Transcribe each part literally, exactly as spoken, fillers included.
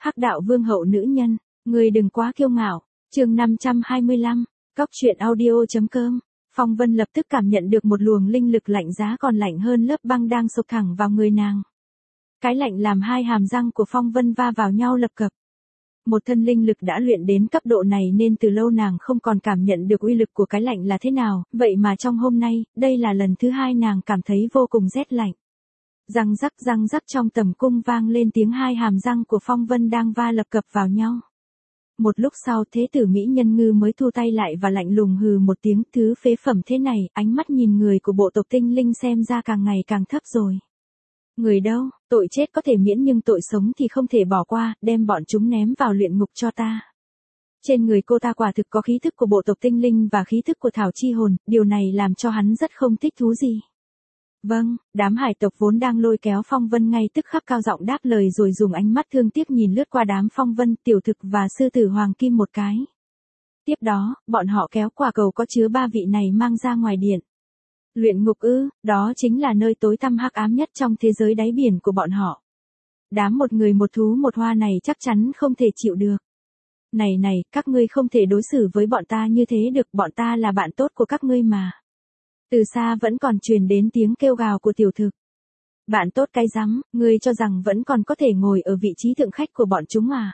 Hắc đạo vương hậu nữ nhân, người đừng quá kiêu ngạo. Chương năm trăm hai mươi lăm, Cóc truyện audio.com. Phong Vân lập tức cảm nhận được một luồng linh lực lạnh giá còn lạnh hơn lớp băng đang sộc thẳng vào người nàng. Cái lạnh làm hai hàm răng của Phong Vân va vào nhau lập cập. Một thân linh lực đã luyện đến cấp độ này nên từ lâu nàng không còn cảm nhận được uy lực của cái lạnh là thế nào, vậy mà trong hôm nay, đây là lần thứ hai nàng cảm thấy vô cùng rét lạnh. Răng rắc răng rắc trong tầm cung vang lên tiếng hai hàm răng của Phong Vân đang va lập cập vào nhau. Một lúc sau thế tử Mỹ Nhân Ngư mới thu tay lại và lạnh lùng hừ một tiếng, thứ phế phẩm thế này, ánh mắt nhìn người của bộ tộc tinh linh xem ra càng ngày càng thấp rồi. Người đâu, tội chết có thể miễn nhưng tội sống thì không thể bỏ qua, đem bọn chúng ném vào luyện ngục cho ta. Trên người cô ta quả thực có khí thức của bộ tộc tinh linh và khí thức của thảo chi hồn, điều này làm cho hắn rất không thích thú gì. Vâng, đám hải tộc vốn đang lôi kéo Phong Vân ngay tức khắc cao giọng đáp lời rồi dùng ánh mắt thương tiếc nhìn lướt qua đám Phong Vân, Tiểu Thực và sư tử Hoàng Kim một cái. Tiếp đó, bọn họ kéo quả cầu có chứa ba vị này mang ra ngoài điện. Luyện ngục ư, đó chính là nơi tối tăm hắc ám nhất trong thế giới đáy biển của bọn họ. Đám một người một thú một hoa này chắc chắn không thể chịu được. Này này, các ngươi không thể đối xử với bọn ta như thế được, bọn ta là bạn tốt của các ngươi mà. Từ xa vẫn còn truyền đến tiếng kêu gào của Tiểu Thực. Bạn tốt cái rắm, ngươi cho rằng vẫn còn có thể ngồi ở vị trí thượng khách của bọn chúng à?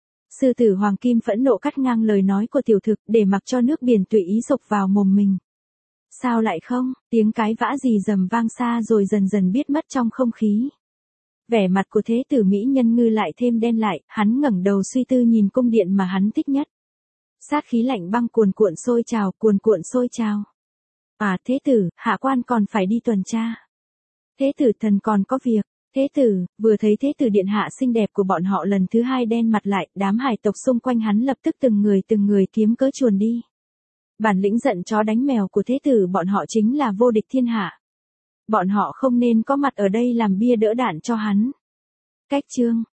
Sư tử Hoàng Kim phẫn nộ cắt ngang lời nói của Tiểu Thực để mặc cho nước biển tùy ý sộc vào mồm mình. Sao lại không, tiếng cái vã rì rầm vang xa rồi dần dần biết mất trong không khí. Vẻ mặt của thế tử Mỹ Nhân Ngư lại thêm đen lại, hắn ngẩng đầu suy tư nhìn cung điện mà hắn thích nhất. Sát khí lạnh băng cuồn cuộn sôi trào, cuồn cuộn sôi trào. À thế tử, hạ quan còn phải đi tuần tra. Thế tử thần còn có việc. Thế tử, vừa thấy thế tử điện hạ xinh đẹp của bọn họ lần thứ hai đen mặt lại, đám hải tộc xung quanh hắn lập tức từng người từng người kiếm cớ chuồn đi. Bản lĩnh giận chó đánh mèo của thế tử bọn họ chính là vô địch thiên hạ. Bọn họ không nên có mặt ở đây làm bia đỡ đạn cho hắn. Cách chương,